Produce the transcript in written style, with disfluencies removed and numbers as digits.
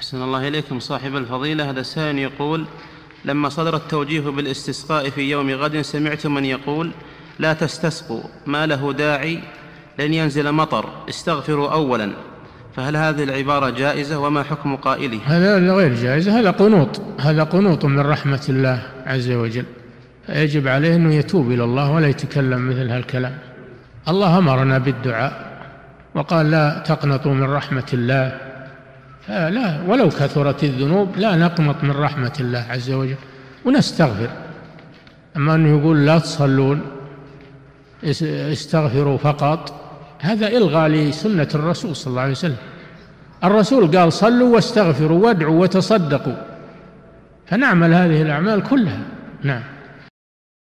أحسن الله إليكم صاحب الفضيلة. هذا سائل يقول: لما صدر التوجيه بالاستسقاء في يوم غد سمعت من يقول: لا تستسقوا، ما له داعي، لن ينزل مطر، استغفروا أولا، فهل هذه العبارة جائزة وما حكم قائله؟ هذا غير جائزة، هذا قنوط من رحمة الله عز وجل، فيجب عليه أنه يتوب إلى الله ولا يتكلم مثل هالكلام. الله أمرنا بالدعاء وقال: لا تقنطوا من رحمة الله، لا ولو كثرت الذنوب لا نقنط من رحمة الله عز وجل ونستغفر. أما أنه يقول لا تصلون استغفروا فقط، هذا إلغاء لسنة الرسول صلى الله عليه وسلم. الرسول قال: صلوا واستغفروا وادعوا وتصدقوا، فنعمل هذه الأعمال كلها. نعم.